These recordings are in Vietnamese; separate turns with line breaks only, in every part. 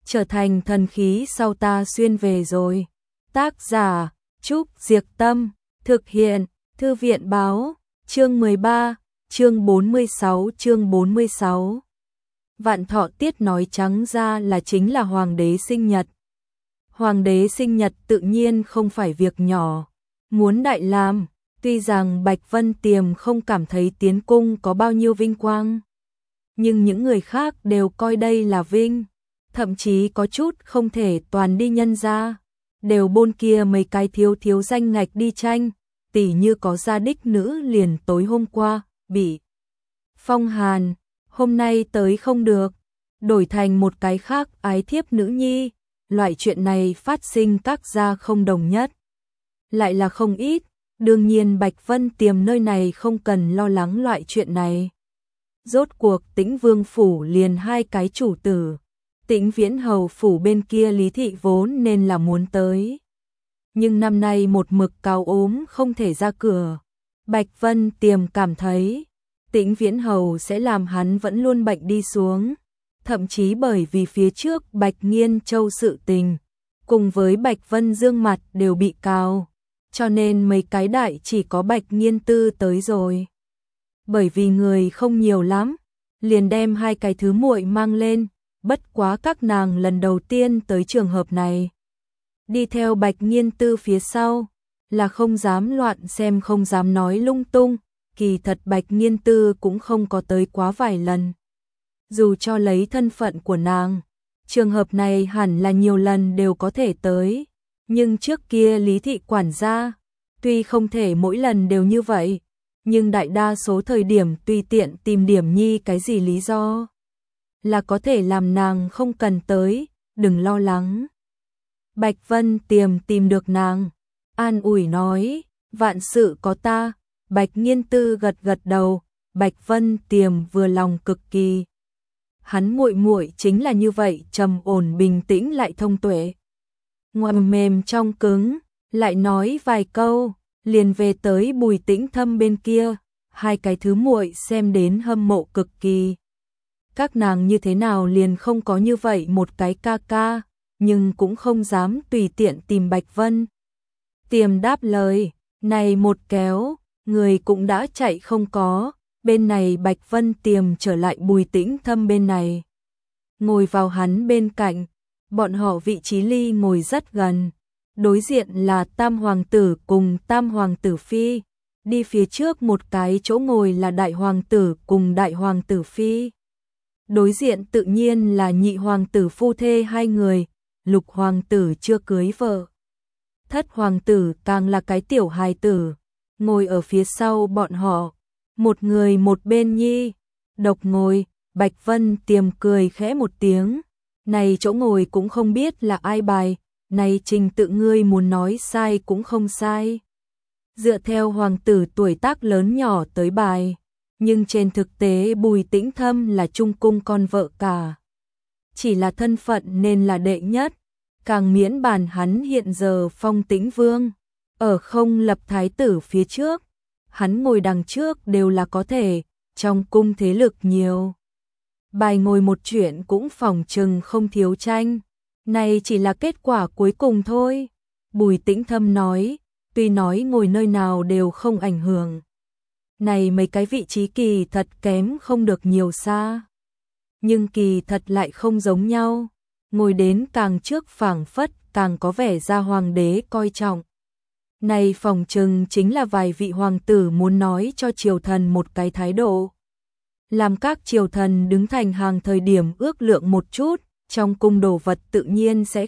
trở thành thần khí sau ta xuyên về rồi. Tác giả Trúc Diệc Tâm, thực hiện Thư viện Báo, chương 13, chương 46. Vạn Thọ Tiết nói trắng ra là chính là hoàng đế sinh nhật. Hoàng đế sinh nhật tự nhiên không phải việc nhỏ, muốn đại làm, tuy rằng Bạch Vân Tiềm không cảm thấy tiến cung có bao nhiêu vinh quang, nhưng những người khác đều coi đây là vinh, thậm chí có chút không thể toàn đi nhân ra, đều bôn kia mấy cái thiếu danh ngạch đi tranh, tỉ như có gia đích nữ liền tối hôm qua, bị phong hàn, hôm nay tới không được, đổi thành một cái khác ái thiếp nữ nhi, loại chuyện này phát sinh các gia không đồng nhất. Lại là không ít, đương nhiên Bạch Vân Tiềm nơi này không cần lo lắng loại chuyện này. Rốt cuộc Tĩnh Vương phủ liền hai cái chủ tử, Tĩnh Viễn Hầu phủ bên kia Lý thị vốn nên là muốn tới. Nhưng năm nay một mực cao ốm không thể ra cửa. Bạch Vân Tiềm cảm thấy Tĩnh Viễn Hầu sẽ làm hắn vẫn luôn bệnh đi xuống. Thậm chí bởi vì phía trước Bạch Nghiên Châu sự tình, cùng với Bạch Vân Dương mặt đều bị cào, cho nên mấy cái đại chỉ có Bạch Nghiên Tư tới rồi. Bởi vì người không nhiều lắm, liền đem hai cái thứ muội mang lên, bất quá các nàng lần đầu tiên tới trường hợp này. Đi theo Bạch Nghiên Tư phía sau, là không dám loạn xem không dám nói lung tung, kỳ thật Bạch Nghiên Tư cũng không có tới quá vài lần. Dù cho lấy thân phận của nàng, trường hợp này hẳn là nhiều lần đều có thể tới, nhưng trước kia Lý thị quản gia, tuy không thể mỗi lần đều như vậy, nhưng đại đa số thời điểm tùy tiện tìm điểm nhi cái gì lý do, là có thể làm nàng không cần tới, đừng lo lắng. Bạch Vân Tiềm tìm được nàng, an ủi nói, vạn sự có ta. Bạch Nghiên Tư gật gật đầu, Bạch Vân Tiềm vừa lòng cực kỳ. Hắn muội muội chính là như vậy, trầm ổn bình tĩnh lại thông tuệ. Ngoài mềm trong cứng, lại nói vài câu, liền về tới Bùi Tĩnh Thâm bên kia, hai cái thứ muội xem đến hâm mộ cực kỳ. Các nàng như thế nào liền không có như vậy một cái ca ca, nhưng cũng không dám tùy tiện tìm Bạch Vân. Tiềm đáp lời, này một kéo, người cũng đã chạy không có, bên này Bạch Vân Tiềm trở lại Bùi Tĩnh Thâm bên này. Ngồi vào hắn bên cạnh, bọn họ vị trí ly ngồi rất gần, đối diện là Tam Hoàng tử cùng Tam Hoàng tử Phi, đi phía trước một cái chỗ ngồi là Đại Hoàng tử cùng Đại Hoàng tử Phi. Đối diện tự nhiên là Nhị Hoàng tử phu thê hai người, Lục Hoàng tử chưa cưới vợ. Thất Hoàng tử càng là cái tiểu hài tử, ngồi ở phía sau bọn họ, một người một bên nhi, độc ngồi. Bạch Vân Tiềm cười khẽ một tiếng, này chỗ ngồi cũng không biết là ai bài, này trình tự ngươi muốn nói sai cũng không sai. Dựa theo hoàng tử tuổi tác lớn nhỏ tới bài, nhưng trên thực tế Bùi Tĩnh Thâm là trung cung con vợ cả. Chỉ là thân phận nên là đệ nhất, càng miễn bàn hắn hiện giờ phong Tĩnh Vương, ở không lập thái tử phía trước, hắn ngồi đằng trước đều là có thể, trong cung thế lực nhiều. Bài ngồi một chuyện cũng phỏng chừng không thiếu tranh, này chỉ là kết quả cuối cùng thôi. Bùi Tĩnh Thâm nói, tuy nói ngồi nơi nào đều không ảnh hưởng. Này mấy cái vị trí kỳ thật kém không được nhiều xa. Nhưng kỳ thật lại không giống nhau, ngồi đến càng trước phảng phất càng có vẻ ra hoàng đế coi trọng. Này phỏng chừng chính là vài vị hoàng tử muốn nói cho triều thần một cái thái độ. Làm các triều thần đứng thành hàng thời điểm ước lượng một chút, trong cung đồ vật tự nhiên sẽ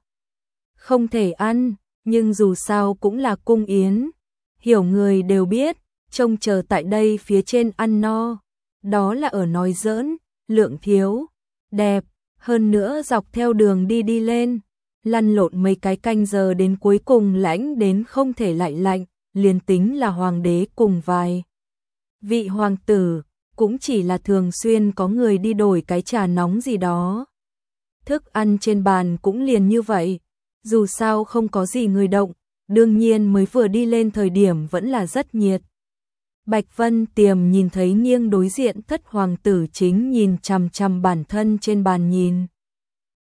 không thể ăn, nhưng dù sao cũng là cung yến. Hiểu người đều biết, trông chờ tại đây phía trên ăn no, đó là ở nói giỡn, lượng thiếu, đẹp, hơn nữa dọc theo đường đi lên, lăn lộn mấy cái canh giờ đến cuối cùng lãnh đến không thể lại lạnh, liền tính là hoàng đế cùng vài vị hoàng tử, cũng chỉ là thường xuyên có người đi đổi cái trà nóng gì đó. Thức ăn trên bàn cũng liền như vậy, dù sao không có gì người động, đương nhiên mới vừa đi lên thời điểm vẫn là rất nhiệt. Bạch Vân Tiềm nhìn thấy nghiêng đối diện Thất Hoàng tử chính nhìn chằm chằm bản thân trên bàn nhìn.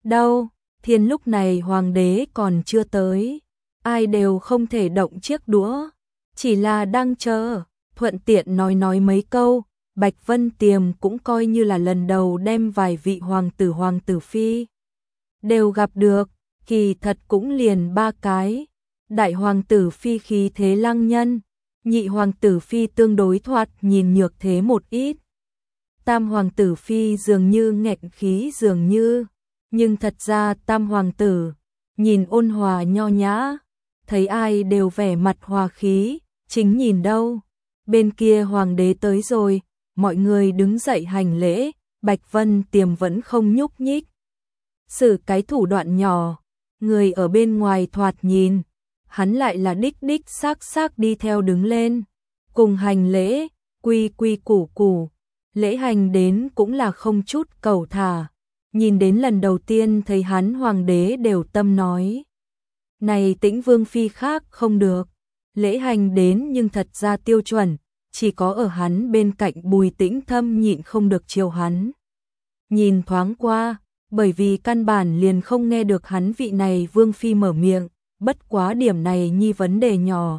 Đâu, thiên lúc này hoàng đế còn chưa tới, ai đều không thể động chiếc đũa, chỉ là đang chờ, thuận tiện nói mấy câu. Bạch Vân Tiềm cũng coi như là lần đầu đem vài vị hoàng tử phi đều gặp được, kỳ thật cũng liền 3 cái. Đại hoàng tử phi khí thế lăng nhân, nhị hoàng tử phi tương đối thoạt nhìn nhược thế một ít. Tam hoàng tử phi dường như nghẹn khí dường như, nhưng thật ra tam hoàng tử nhìn ôn hòa nho nhã, thấy ai đều vẻ mặt hòa khí, chính nhìn đâu, bên kia hoàng đế tới rồi. Mọi người đứng dậy hành lễ, Bạch Vân Tiềm vẫn không nhúc nhích. Sử cái thủ đoạn nhỏ, người ở bên ngoài thoạt nhìn, hắn lại là đích xác đi theo đứng lên, cùng hành lễ, quy củ, lễ hành đến cũng là không chút cầu thả. Nhìn đến lần đầu tiên thấy hắn hoàng đế đều tâm nói. Này Tĩnh Vương Phi khác không được, lễ hành đến nhưng thật ra tiêu chuẩn. Chỉ có ở hắn bên cạnh Bùi Tĩnh Thâm nhịn không được chiều hắn. Nhìn thoáng qua, bởi vì căn bản liền không nghe được hắn vị này Vương Phi mở miệng, bất quá điểm này nhi vấn đề nhỏ.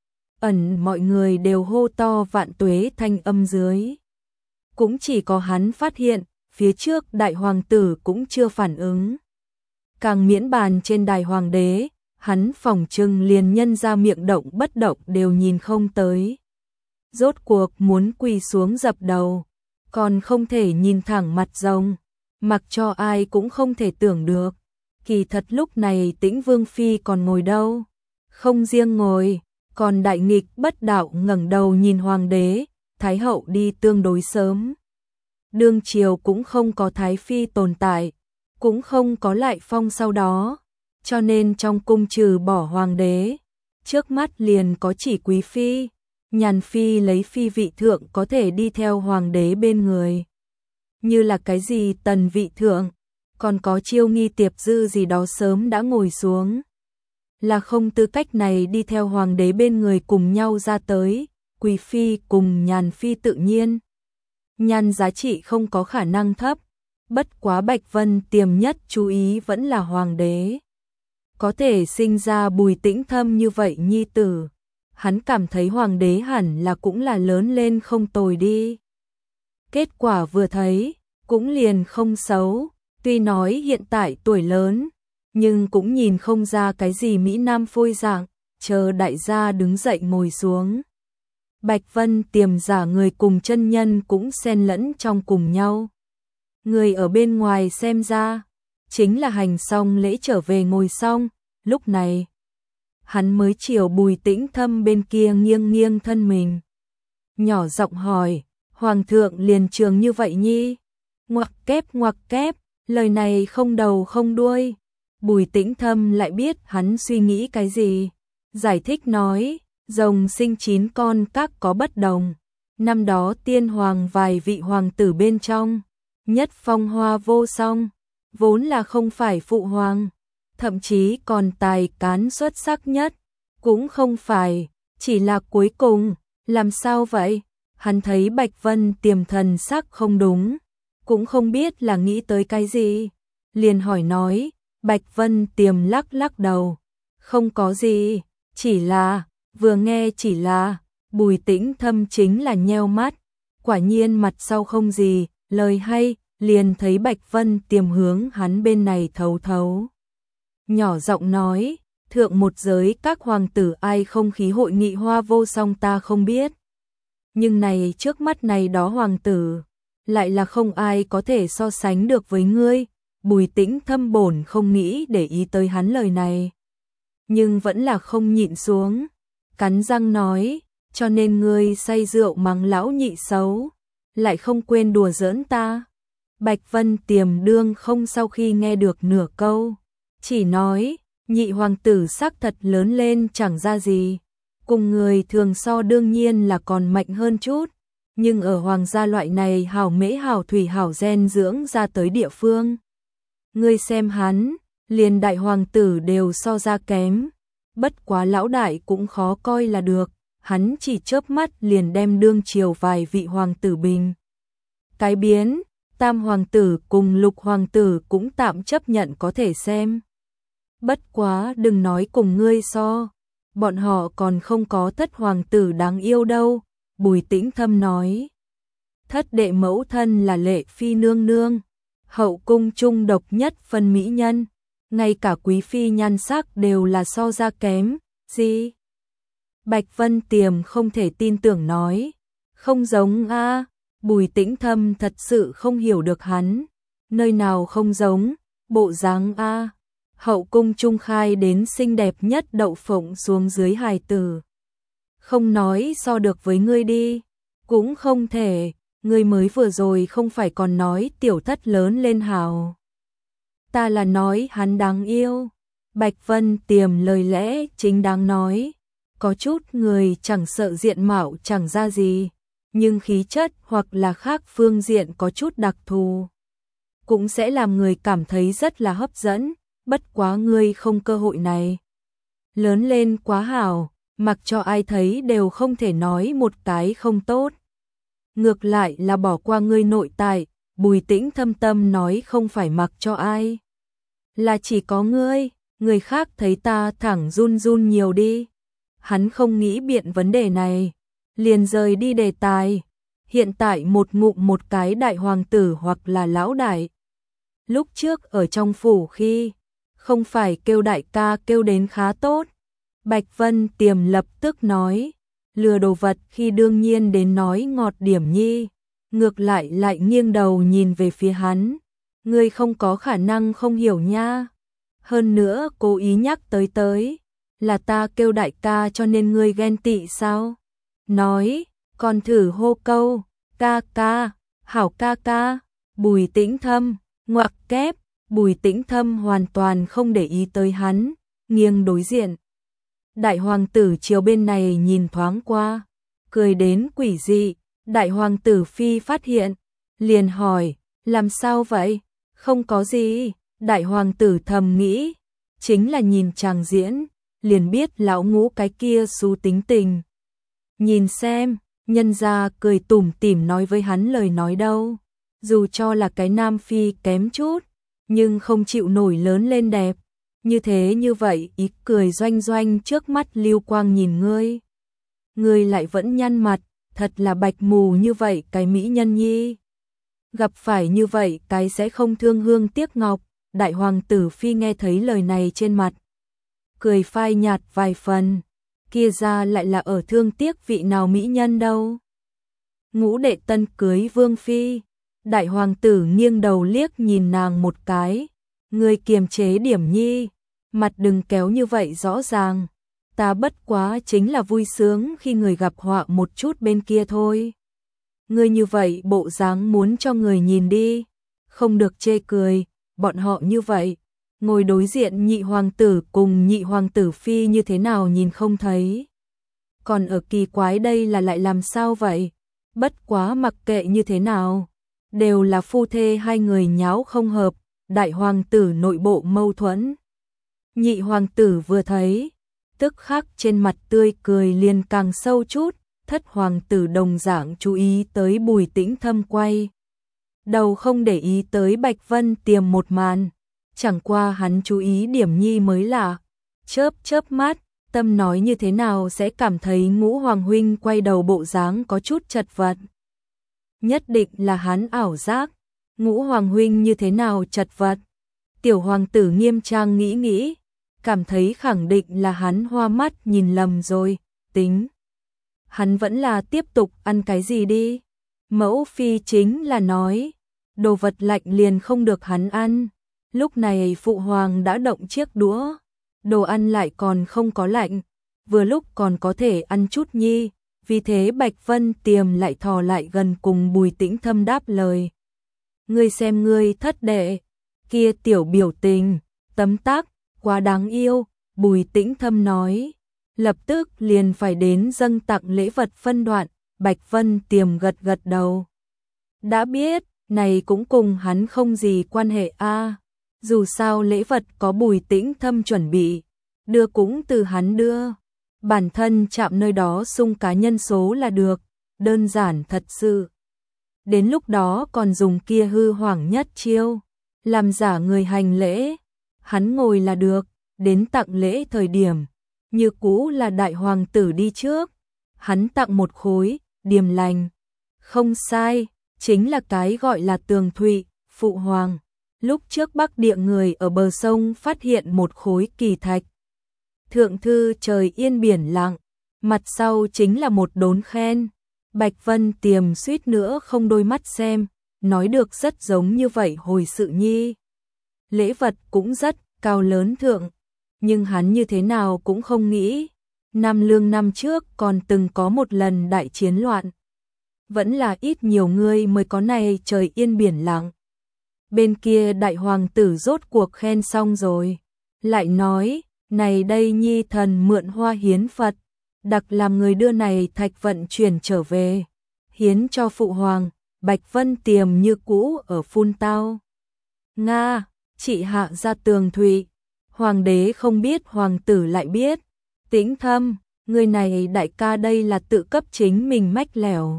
Mọi người đều hô to vạn tuế thanh âm dưới. Cũng chỉ có hắn phát hiện, phía trước đại hoàng tử cũng chưa phản ứng. Càng miễn bàn trên đài hoàng đế, hắn phỏng chừng liền nhân ra miệng động bất động đều nhìn không tới. Rốt cuộc muốn quỳ xuống dập đầu, còn không thể nhìn thẳng mặt rồng, mặc cho ai cũng không thể tưởng được. Kỳ thật lúc này Tĩnh Vương Phi còn ngồi đâu, không riêng ngồi, còn đại nghịch bất đạo ngẩng đầu nhìn hoàng đế, Thái hậu đi tương đối sớm. Đương triều cũng không có Thái Phi tồn tại, cũng không có Lại Phong sau đó, cho nên trong cung trừ bỏ hoàng đế, trước mắt liền có chỉ Quý Phi. Nhàn Phi lấy phi vị thượng có thể đi theo hoàng đế bên người. Như là cái gì Tần vị thượng, còn có Chiêu Nghi Tiệp Dư gì đó sớm đã ngồi xuống. Là không tư cách này đi theo hoàng đế bên người cùng nhau ra tới, Quý Phi cùng Nhàn Phi tự nhiên. Nhàn giá trị không có khả năng thấp, bất quá Bạch Vân Tiềm nhất chú ý vẫn là hoàng đế. Có thể sinh ra Bùi Tĩnh Thâm như vậy nhi tử. Hắn cảm thấy hoàng đế hẳn là cũng là lớn lên không tồi đi. Kết quả vừa thấy, cũng liền không xấu, tuy nói hiện tại tuổi lớn, nhưng cũng nhìn không ra cái gì Mỹ Nam phôi dạng, chờ đại gia đứng dậy ngồi xuống. Bạch Vân Tiềm giả người cùng chân nhân cũng xen lẫn trong cùng nhau. Người ở bên ngoài xem ra, chính là hành xong lễ trở về ngồi xong, lúc này. Hắn mới chiều Bùi Tĩnh Thâm bên kia nghiêng thân mình. Nhỏ giọng hỏi, Hoàng thượng liền trường như vậy nhi? Ngoặc kép, lời này không đầu không đuôi. Bùi Tĩnh Thâm lại biết hắn suy nghĩ cái gì. Giải thích nói, rồng sinh 9 con các có bất đồng. Năm đó tiên hoàng vài vị hoàng tử bên trong, nhất phong hoa vô song, vốn là không phải phụ hoàng. Thậm chí còn tài cán xuất sắc nhất, cũng không phải, chỉ là cuối cùng, làm sao vậy? Hắn thấy Bạch Vân Tiềm thần sắc không đúng, cũng không biết là nghĩ tới cái gì, liền hỏi nói. Bạch Vân Tiềm lắc đầu, không có gì, chỉ là, vừa nghe chỉ là, Bùi Tĩnh Thâm chính là nheo mắt, quả nhiên mặt sau không gì, lời hay, liền thấy Bạch Vân Tiềm hướng hắn bên này thấu. Nhỏ giọng nói, thượng một giới các hoàng tử ai không khí hội nghị hoa vô song ta không biết. Nhưng này trước mắt này đó hoàng tử, lại là không ai có thể so sánh được với ngươi. Bùi Tĩnh Thâm bổn không nghĩ để ý tới hắn lời này. Nhưng vẫn là không nhịn xuống, cắn răng nói, cho nên ngươi say rượu mắng lão nhị xấu, lại không quên đùa giỡn ta. Bạch Vân Tiềm đương không sau khi nghe được nửa câu. Chỉ nói, nhị hoàng tử sắc thật lớn lên chẳng ra gì, cùng người thường so đương nhiên là còn mạnh hơn chút, nhưng ở hoàng gia loại này hảo mễ hảo thủy hảo gen dưỡng ra tới địa phương. Ngươi xem hắn, liền đại hoàng tử đều so ra kém, bất quá lão đại cũng khó coi là được, hắn chỉ chớp mắt liền đem đương triều vài vị hoàng tử bình. Cái biến, Tam hoàng tử cùng Lục hoàng tử cũng tạm chấp nhận có thể xem. Bất quá đừng nói cùng ngươi so, bọn họ còn không có Thất hoàng tử đáng yêu đâu, Bùi Tĩnh Thâm nói. Thất đệ mẫu thân là Lệ phi nương nương, hậu cung trung độc nhất phân mỹ nhân, ngay cả quý phi nhan sắc đều là so ra kém, gì? Bạch Vân Tiềm không thể tin tưởng nói, không giống a. Bùi Tĩnh Thâm thật sự không hiểu được hắn, nơi nào không giống, bộ dáng a. Hậu cung trung khai đến xinh đẹp nhất đậu phộng xuống dưới hài tử. Không nói so được với ngươi đi, cũng không thể, ngươi mới vừa rồi không phải còn nói tiểu thất lớn lên hào. Ta là nói hắn đáng yêu. Bạch Vân Tiềm lời lẽ chính đáng nói, có chút người chẳng sợ diện mạo chẳng ra gì, nhưng khí chất hoặc là khác phương diện có chút đặc thù, cũng sẽ làm người cảm thấy rất là hấp dẫn, bất quá ngươi không cơ hội này. Lớn lên quá hảo, mặc cho ai thấy đều không thể nói một cái không tốt. Ngược lại là bỏ qua ngươi nội tại, Bùi Tĩnh Thâm tâm nói không phải mặc cho ai. Là chỉ có ngươi, người khác thấy ta thẳng run run nhiều đi. Hắn không nghĩ biện vấn đề này, liền rời đi đề tài. Hiện tại một ngụm một cái đại hoàng tử hoặc là lão đại. Lúc trước ở trong phủ khi, không phải kêu đại ca kêu đến khá tốt. Bạch Vân Tiềm lập tức nói, lừa đồ vật khi đương nhiên đến nói ngọt điểm nhi. Ngược lại nghiêng đầu nhìn về phía hắn. Ngươi không có khả năng không hiểu nha. Hơn nữa cố ý nhắc tới, là ta kêu đại ca cho nên ngươi ghen tị sao? Nói, còn thử hô câu, ca ca, hảo ca ca, Bùi Tĩnh Thâm, ngoặc kép, Bùi Tĩnh Thâm hoàn toàn không để ý tới hắn, nghiêng đối diện. Đại hoàng tử chiều bên này nhìn thoáng qua, cười đến quỷ dị, đại hoàng tử phi phát hiện, liền hỏi, làm sao vậy? Không có gì, đại hoàng tử thầm nghĩ, chính là nhìn chàng diễn, liền biết lão ngũ cái kia xú tính tình. Nhìn xem, nhân gia cười tủm tỉm nói với hắn lời nói đâu, dù cho là cái nam phi kém chút, nhưng không chịu nổi lớn lên đẹp. Như thế như vậy ý cười doanh doanh trước mắt lưu quang nhìn ngươi. Ngươi lại vẫn nhăn mặt, thật là bạch mù như vậy cái mỹ nhân nhi. Gặp phải như vậy cái sẽ không thương hương tiếc ngọc, đại hoàng tử phi nghe thấy lời này trên mặt. Cười phai nhạt vài phần, kia ra lại là ở thương tiếc vị nào mỹ nhân đâu. Ngũ đệ tân cưới vương phi, đại hoàng tử nghiêng đầu liếc nhìn nàng một cái. Ngươi kiềm chế điểm nhi, mặt đừng kéo như vậy rõ ràng. Ta bất quá chính là vui sướng khi người gặp họa một chút bên kia thôi. Ngươi như vậy bộ dáng muốn cho người nhìn đi, không được chê cười, bọn họ như vậy. Ngồi đối diện nhị hoàng tử cùng nhị hoàng tử phi như thế nào nhìn không thấy. Còn ở kỳ quái đây là lại làm sao vậy? Bất quá mặc kệ như thế nào, đều là phu thê hai người nháo không hợp, đại hoàng tử nội bộ mâu thuẫn. Nhị hoàng tử vừa thấy, tức khắc trên mặt tươi cười liền càng sâu chút, thất hoàng tử đồng dạng chú ý tới Bùi Tĩnh Thâm quay. Đầu không để ý tới Bạch Vân Tiềm một màn, chẳng qua hắn chú ý điểm nhi mới lạ. Chớp mắt, tâm nói như thế nào sẽ cảm thấy Ngũ hoàng huynh quay đầu bộ dáng có chút chật vật. Nhất định là hắn ảo giác, Ngũ hoàng huynh như thế nào chật vật. Tiểu hoàng tử nghiêm trang nghĩ, cảm thấy khẳng định là hắn hoa mắt nhìn lầm rồi, tính. Hắn vẫn là tiếp tục ăn cái gì đi. Mẫu phi chính là nói, đồ vật lạnh liền không được hắn ăn. Lúc này phụ hoàng đã động chiếc đũa, đồ ăn lại còn không có lạnh, vừa lúc còn có thể ăn chút nhi. Vì thế Bạch Vân Tiềm lại thò lại gần cùng Bùi Tĩnh Thâm đáp lời. Ngươi xem ngươi thất đệ, kia tiểu biểu tình, tấm tắc, quá đáng yêu, Bùi Tĩnh Thâm nói. Lập tức liền phải đến dâng tặng lễ vật phân đoạn, Bạch Vân Tiềm gật đầu. Đã biết, này cũng cùng hắn không gì quan hệ a. Dù sao lễ vật có Bùi Tĩnh Thâm chuẩn bị, đưa cũng từ hắn đưa. Bản thân chạm nơi đó sung cá nhân số là được, đơn giản thật sự. đến lúc đó còn dùng kia hư hoảng nhất chiêu, làm giả người hành lễ, hắn ngồi là được, đến tặng lễ thời điểm, như cũ là đại hoàng tử đi trước, hắn tặng một khối, điềm lành, không sai, chính là cái gọi là tường thụy, phụ hoàng. Lúc trước Bắc Địa người ở bờ sông phát hiện một khối kỳ thạch. Thượng thư trời yên biển lặng, mặt sau chính là một đốn khen. Bạch Vân Tiềm suýt nữa không đôi mắt xem, nói được rất giống như vậy hồi sự nhi. Lễ vật cũng rất cao lớn thượng, nhưng hắn như thế nào cũng không nghĩ. Nam Lương năm trước còn từng có một lần đại chiến loạn. Vẫn là ít nhiều người mới có này trời yên biển lặng. Bên kia đại hoàng tử rốt cuộc khen xong rồi, lại nói, này đây nhi thần mượn hoa hiến Phật, đặc làm người đưa này thạch vận chuyển trở về, hiến cho phụ hoàng. Bạch Vân Tiềm như cũ ở phun tao. Nga, chị hạ ra tường thụy, hoàng đế không biết hoàng tử lại biết. Tĩnh Thâm, người này đại ca đây là tự cấp chính mình mách lẻo.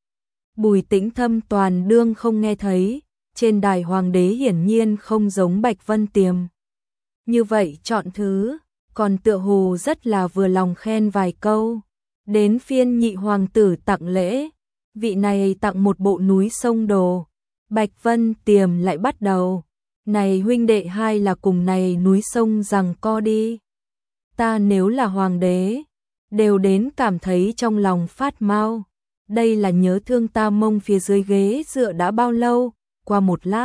Bùi Tĩnh Thâm toàn đương không nghe thấy, trên đài hoàng đế hiển nhiên không giống Bạch Vân Tiềm. Như vậy chọn thứ, còn tựa hồ rất là vừa lòng khen vài câu. Đến phiên nhị hoàng tử tặng lễ, vị này tặng một bộ núi sông đồ. Bạch Vân Tiềm lại bắt đầu, này huynh đệ hai là cùng này núi sông rằng co đi. Ta nếu là hoàng đế, đều đến cảm thấy trong lòng phát mau. Đây là nhớ thương ta mông phía dưới ghế dựa đã bao lâu, qua một lát.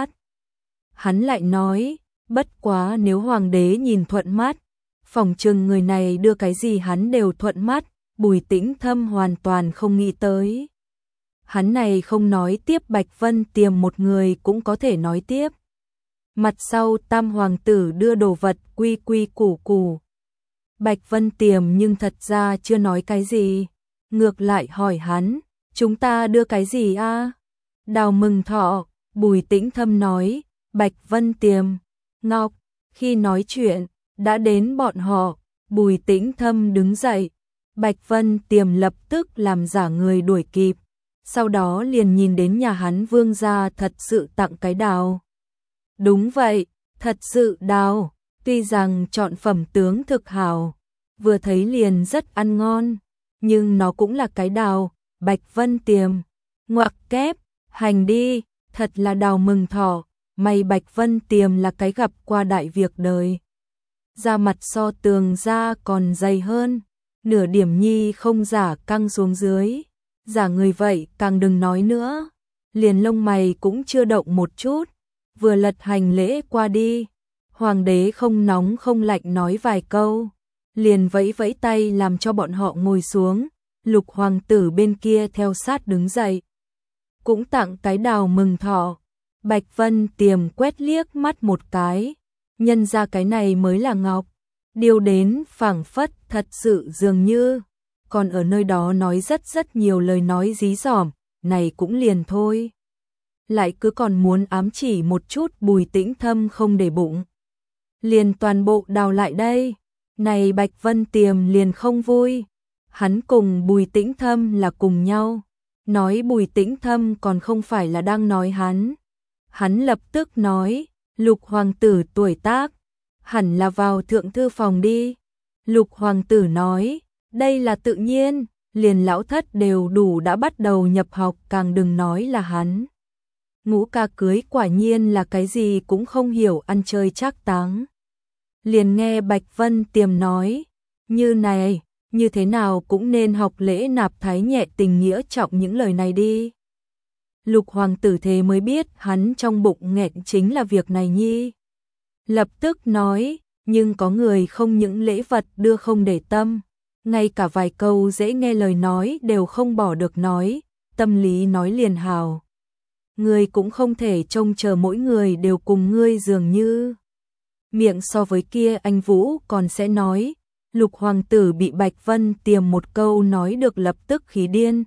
Hắn lại nói, bất quá nếu hoàng đế nhìn thuận mắt, phỏng chừng người này đưa cái gì hắn đều thuận mắt. Bùi Tĩnh Thâm hoàn toàn không nghĩ tới. Hắn này không nói tiếp Bạch Vân Tiềm một người cũng có thể nói tiếp. Mặt sau tam hoàng tử đưa đồ vật quy quy củ củ. Bạch Vân Tiềm nhưng thật ra chưa nói cái gì. Ngược lại hỏi hắn, chúng ta đưa cái gì a? Đào mừng thọ, Bùi Tĩnh Thâm nói, Bạch Vân Tiềm, ngọc. Khi nói chuyện, đã đến bọn họ, Bùi Tĩnh Thâm đứng dậy. Bạch Vân Tiềm lập tức làm giả người đuổi kịp. Sau đó liền nhìn đến nhà hắn vương gia thật sự tặng cái đào. Đúng vậy, thật sự đào, tuy rằng chọn phẩm tướng thực hảo, vừa thấy liền rất ăn ngon, nhưng nó cũng là cái đào. Bạch Vân Tiềm, ngoặc kép, hành đi, thật là đào mừng thọ, may Bạch Vân Tiềm là cái gặp qua đại việc đời. Da mặt so tường da còn dày hơn, nửa điểm nhi không giả căng xuống dưới, giả người vậy càng đừng nói nữa, liền lông mày cũng chưa động một chút, vừa lật hành lễ qua đi, hoàng đế không nóng không lạnh nói vài câu, liền vẫy vẫy tay làm cho bọn họ ngồi xuống, Lục hoàng tử bên kia theo sát đứng dậy, cũng tặng cái đào mừng thọ. Bạch Vân Tiềm quét liếc mắt một cái, nhân ra cái này mới là ngọc, điều đến phảng phất thật sự dường như, còn ở nơi đó nói rất nhiều lời nói dí dỏm, này cũng liền thôi. Lại cứ còn muốn ám chỉ một chút. Bùi Tĩnh Thâm không để bụng, liền toàn bộ đào lại đây. Này Bạch Vân Tiềm liền không vui, hắn cùng Bùi Tĩnh Thâm là cùng nhau, nói Bùi Tĩnh Thâm còn không phải là đang nói hắn. Hắn lập tức nói, Lục hoàng tử tuổi tác, hẳn là vào thượng thư phòng đi. Lục hoàng tử nói, đây là tự nhiên, liền lão thất đều đủ đã bắt đầu nhập học, càng đừng nói là hắn. Ngũ ca cưới quả nhiên là cái gì cũng không hiểu, ăn chơi trác táng. Liền nghe Bạch Vân Tiềm nói, như này, như thế nào cũng nên học lễ nạp thái nhẹ tình nghĩa trọng những lời này đi. Lục hoàng tử thế mới biết hắn trong bụng nghẹn chính là việc này nhi. Lập tức nói, nhưng có người không những lễ vật đưa không để tâm, ngay cả vài câu dễ nghe lời nói đều không bỏ được nói, tâm lý nói liền hào. Ngươi cũng không thể trông chờ mỗi người đều cùng ngươi dường như. Miệng so với kia anh Vũ còn sẽ nói. Lục hoàng tử bị Bạch Vân Tiềm một câu nói được lập tức khí điên.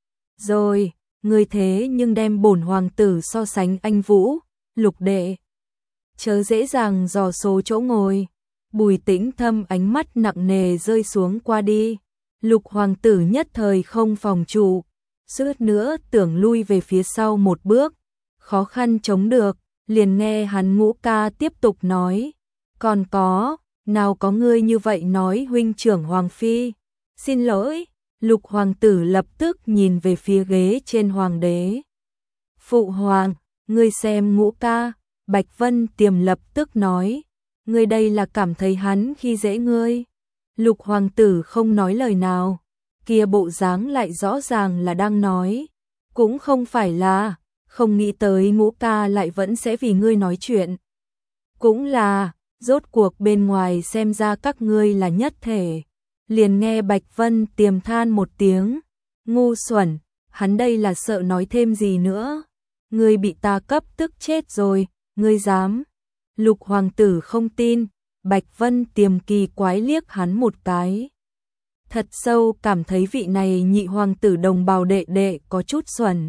Rồi, ngươi thế nhưng đem bổn hoàng tử so sánh anh Vũ, Lục đệ. Chớ dễ dàng dò số chỗ ngồi. Bùi Tĩnh Thâm ánh mắt nặng nề rơi xuống qua đi. Lục hoàng tử nhất thời không phòng trụ, suýt nữa tưởng lui về phía sau một bước, khó khăn chống được, liền nghe hắn Ngũ ca tiếp tục nói, còn có, nào có ngươi như vậy nói huynh trưởng hoàng phi, xin lỗi. Lục hoàng tử lập tức nhìn về phía ghế trên hoàng đế. Phụ hoàng, ngươi xem Ngũ ca, Bạch Vân Tiềm lập tức nói, ngươi đây là cảm thấy hắn khi dễ ngươi. Lục hoàng tử không nói lời nào, kia bộ dáng lại rõ ràng là đang nói, cũng không phải là, không nghĩ tới Ngũ ca lại vẫn sẽ vì ngươi nói chuyện. Cũng là, rốt cuộc bên ngoài xem ra các ngươi là nhất thể. Liền nghe Bạch Vân Tiềm than một tiếng, ngu xuẩn, hắn đây là sợ nói thêm gì nữa. Ngươi bị ta cấp tức chết rồi, ngươi dám. Lục hoàng tử không tin, Bạch Vân Tiềm kỳ quái liếc hắn một cái. Thật sâu cảm thấy vị này nhị hoàng tử đồng bào đệ đệ có chút xuẩn.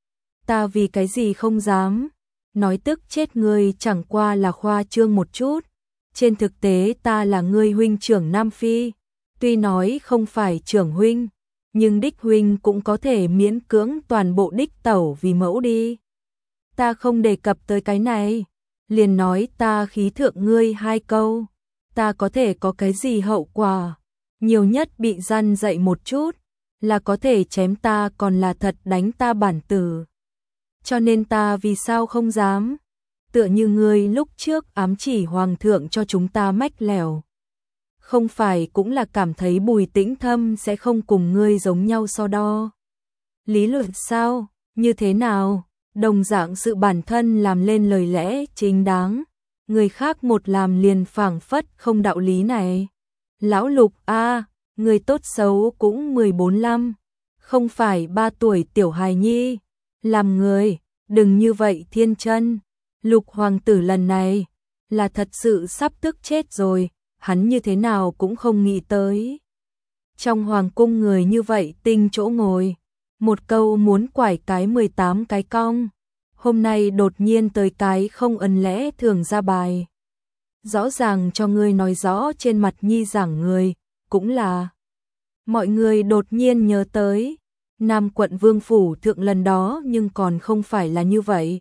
Ta vì cái gì không dám, nói tức chết ngươi chẳng qua là khoa trương một chút. Trên thực tế ta là ngươi huynh trưởng Nam Phi. Tuy nói không phải trưởng huynh, nhưng đích huynh cũng có thể miễn cưỡng toàn bộ đích tẩu vì mẫu đi. Ta không đề cập tới cái này, liền nói ta khí thượng ngươi 2 câu, ta có thể có cái gì hậu quả, nhiều nhất bị răn dạy một chút, là có thể chém ta còn là thật đánh ta bản tử. Cho nên ta vì sao không dám, tựa như ngươi lúc trước ám chỉ hoàng thượng cho chúng ta mách lẻo. Không phải cũng là cảm thấy Bùi Tĩnh Thâm sẽ không cùng ngươi giống nhau so đo. Lý luận sao, như thế nào, đồng dạng sự bản thân làm lên lời lẽ chính đáng, người khác một làm liền phảng phất không đạo lý này. Lão Lục a, người tốt xấu cũng 14-15, không phải 3 tuổi tiểu hài nhi, làm người, đừng như vậy thiên chân. Lục hoàng tử lần này là thật sự sắp tức chết rồi. Hắn như thế nào cũng không nghĩ tới. Trong hoàng cung người như vậy tinh chỗ ngồi, một câu muốn quải cái 18 cái cong, hôm nay đột nhiên tới cái không ấn lẽ thường ra bài. Rõ ràng cho ngươi nói rõ trên mặt nhi giảng người, cũng là mọi người đột nhiên nhớ tới, Nam quận vương phủ thượng lần đó nhưng còn không phải là như vậy.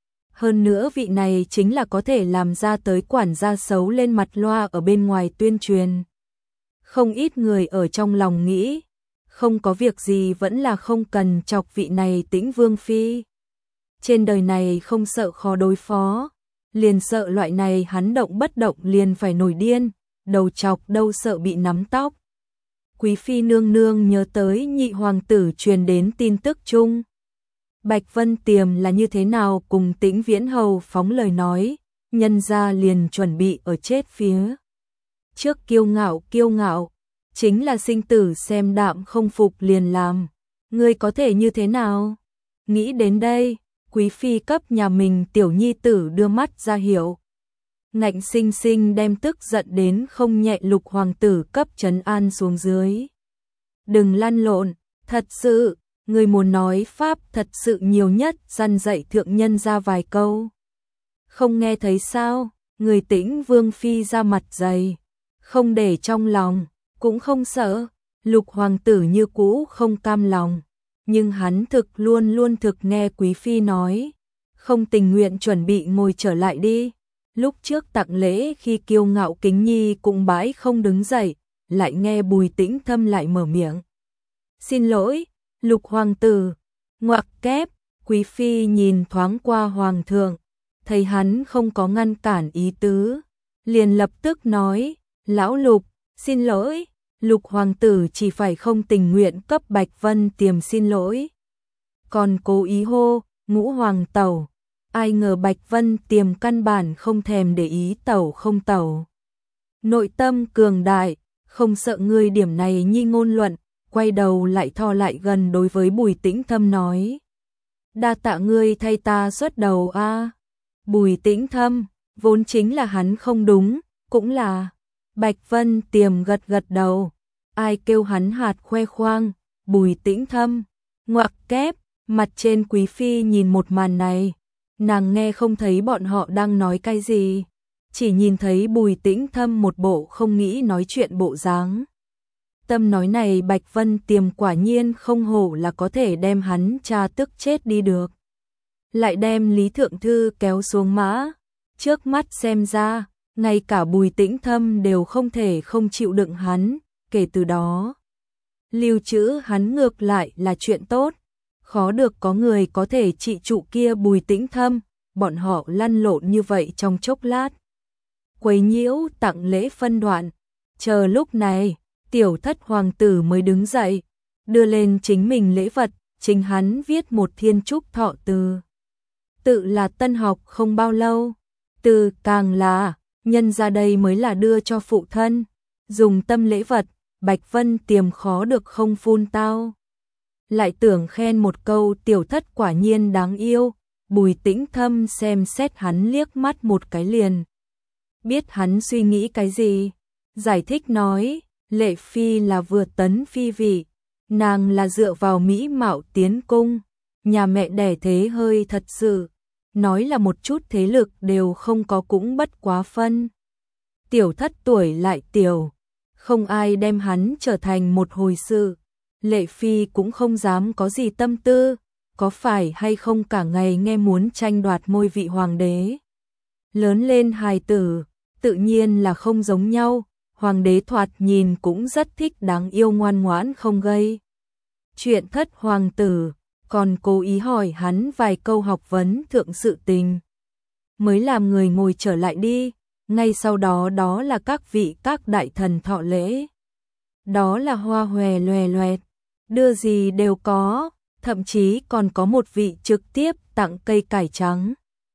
Hơn nữa vị này chính là có thể làm ra tới quản gia xấu lên mặt loa ở bên ngoài tuyên truyền. Không ít người ở trong lòng nghĩ, không có việc gì vẫn là không cần chọc vị này Tĩnh Vương Phi. Trên đời này không sợ khó đối phó, liền sợ loại này hắn động bất động liền phải nổi điên, đầu chọc đâu sợ bị nắm tóc. Quý Phi nương nương nhớ tới nhị hoàng tử truyền đến tin tức chung. Bạch Vân Tiềm là như thế nào cùng Tĩnh Viễn Hầu phóng lời nói, nhân ra liền chuẩn bị ở chết phía. Trước kiêu ngạo, chính là sinh tử xem đạm không phục liền làm, ngươi có thể như thế nào? Nghĩ đến đây, Quý Phi cấp nhà mình tiểu nhi tử đưa mắt ra hiệu. Ngạnh sinh sinh đem tức giận đến không nhẹ Lục hoàng tử cấp trấn an xuống dưới. Đừng lăn lộn, thật sự. Người muốn nói pháp thật sự nhiều nhất dăn dạy thượng nhân ra vài câu. Không nghe thấy sao, người Tĩnh Vương Phi ra mặt dày, không để trong lòng, cũng không sợ. Lục hoàng tử như cũ không cam lòng, nhưng hắn luôn luôn thực nghe Quý Phi nói, không tình nguyện chuẩn bị ngồi trở lại đi. Lúc trước tặng lễ khi kiêu ngạo kính nhi cũng bãi không đứng dậy, lại nghe Bùi Tĩnh Thâm lại mở miệng. Xin lỗi. Lục hoàng tử, ngoặc kép, Quý Phi nhìn thoáng qua hoàng thượng, thấy hắn không có ngăn cản ý tứ, liền lập tức nói, lão Lục, xin lỗi. Lục hoàng tử chỉ phải không tình nguyện cấp Bạch Vân Tiềm xin lỗi. Còn cố ý hô, Ngũ hoàng tẩu, ai ngờ Bạch Vân Tiềm căn bản không thèm để ý tẩu không tẩu. Nội tâm cường đại, không sợ ngươi điểm này nhi ngôn luận. Quay đầu lại thò lại gần đối với Bùi Tĩnh Thâm nói. Đa tạ ngươi thay ta xuất đầu a. Bùi Tĩnh Thâm, vốn chính là hắn không đúng, cũng là. Bạch Vân Tiềm gật gật đầu. Ai kêu hắn hạt khoe khoang, Bùi Tĩnh Thâm. Ngoặc kép, mặt trên Quý Phi nhìn một màn này. Nàng nghe không thấy bọn họ đang nói cái gì. Chỉ nhìn thấy Bùi Tĩnh Thâm một bộ không nghĩ nói chuyện bộ dáng. Tâm nói này Bạch Vân Tiềm quả nhiên không hổ là có thể đem hắn cha tức chết đi được. Lại đem Lý Thượng Thư kéo xuống mã. Trước mắt xem ra, ngay cả Bùi Tĩnh Thâm đều không thể không chịu đựng hắn, kể từ đó. Lưu trữ hắn ngược lại là chuyện tốt, khó được có người có thể trị trụ kia Bùi Tĩnh Thâm, bọn họ lăn lộn như vậy trong chốc lát. Quấy nhiễu tặng lễ phân đoạn, chờ lúc này, tiểu thất hoàng tử mới đứng dậy, đưa lên chính mình lễ vật, chính hắn viết một thiên trúc thọ từ. Tự là tân học không bao lâu, từ càng là, nhân ra đây mới là đưa cho phụ thân, dùng tâm lễ vật, Bạch Vân Tiềm khó được không phun tao. Lại tưởng khen một câu tiểu thất quả nhiên đáng yêu, Bùi Tĩnh Thâm xem xét hắn liếc mắt một cái liền. Biết hắn suy nghĩ cái gì, giải thích nói, Lệ Phi là vừa tấn phi vị, nàng là dựa vào mỹ mạo tiến cung, nhà mẹ đẻ thế hơi thật sự, nói là một chút thế lực đều không có cũng bất quá phân. Tiểu thất tuổi lại tiểu, không ai đem hắn trở thành một hồi sự, Lệ Phi cũng không dám có gì tâm tư, có phải hay không cả ngày nghe muốn tranh đoạt ngôi vị hoàng đế. Lớn lên hài tử, tự nhiên là không giống nhau, hoàng đế thoạt nhìn cũng rất thích đáng yêu ngoan ngoãn không gây chuyện thất hoàng tử, còn cố ý hỏi hắn vài câu học vấn thượng sự tình. Mới làm người ngồi trở lại đi, ngay sau đó đó là các vị các đại thần thọ lễ. Đó là hoa hòe loè loẹt, đưa gì đều có, thậm chí còn có một vị trực tiếp tặng cây cải trắng.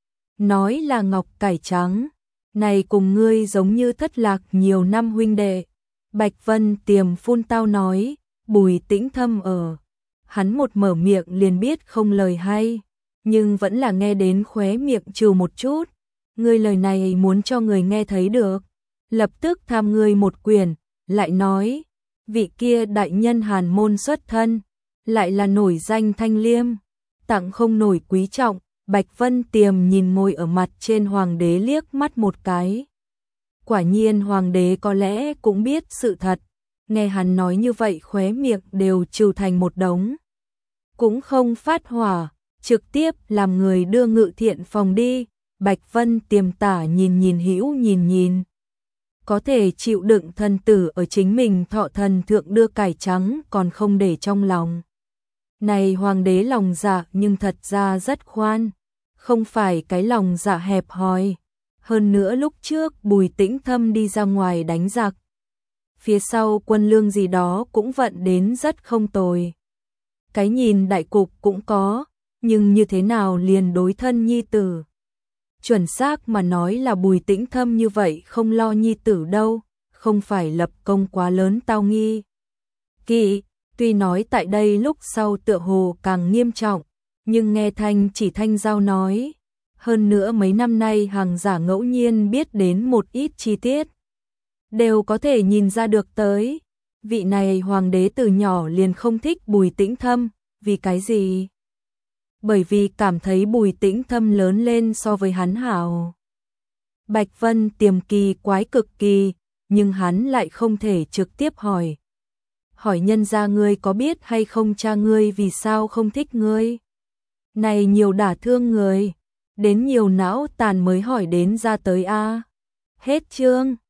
Nói là ngọc cải trắng, này cùng ngươi giống như thất lạc nhiều năm huynh đệ. Bạch Vân Tiềm phun tao nói, Bùi Tĩnh Thâm ở. Hắn một mở miệng liền biết không lời hay, nhưng vẫn là nghe đến khóe miệng trừ một chút. Ngươi lời này muốn cho người nghe thấy được, lập tức tham ngươi một quyền, lại nói, vị kia đại nhân Hàn môn xuất thân, lại là nổi danh thanh liêm, tặng không nổi quý trọng. Bạch Vân Tiềm nhìn ngồi ở mặt trên hoàng đế liếc mắt một cái. Quả nhiên hoàng đế có lẽ cũng biết sự thật, nghe hắn nói như vậy khóe miệng đều trừ thành một đống. Cũng không phát hỏa, trực tiếp làm người đưa Ngự Thiện phòng đi. Bạch Vân Tiềm tả nhìn hữu nhìn. Có thể chịu đựng thần tử ở chính mình thọ thần thượng đưa cải trắng còn không để trong lòng. Này hoàng đế lòng dạ nhưng thật ra rất khoan, không phải cái lòng dạ hẹp hòi. Hơn nữa lúc trước Bùi Tĩnh Thâm đi ra ngoài đánh giặc, phía sau quân lương gì đó cũng vận đến rất không tồi. Cái nhìn đại cục cũng có, nhưng như thế nào liền đối thân nhi tử. Chuẩn xác mà nói là Bùi Tĩnh Thâm như vậy không lo nhi tử đâu, không phải lập công quá lớn tao nghi. Kỵ, tuy nói tại đây lúc sau tựa hồ càng nghiêm trọng, nhưng nghe Thanh chỉ Thanh Giao nói. Hơn nữa mấy năm nay hàng giả ngẫu nhiên biết đến một ít chi tiết, đều có thể nhìn ra được tới. Vị này hoàng đế từ nhỏ liền không thích Bùi Tĩnh Thâm, vì cái gì? Bởi vì cảm thấy Bùi Tĩnh Thâm lớn lên so với hắn hảo. Bạch Vân Tiềm kỳ quái cực kỳ, nhưng hắn lại không thể trực tiếp hỏi. Hỏi nhân gia ngươi có biết hay không cha ngươi vì sao không thích ngươi? Này nhiều đả thương người, đến nhiều não tàn mới hỏi đến ra tới a. Hết chương.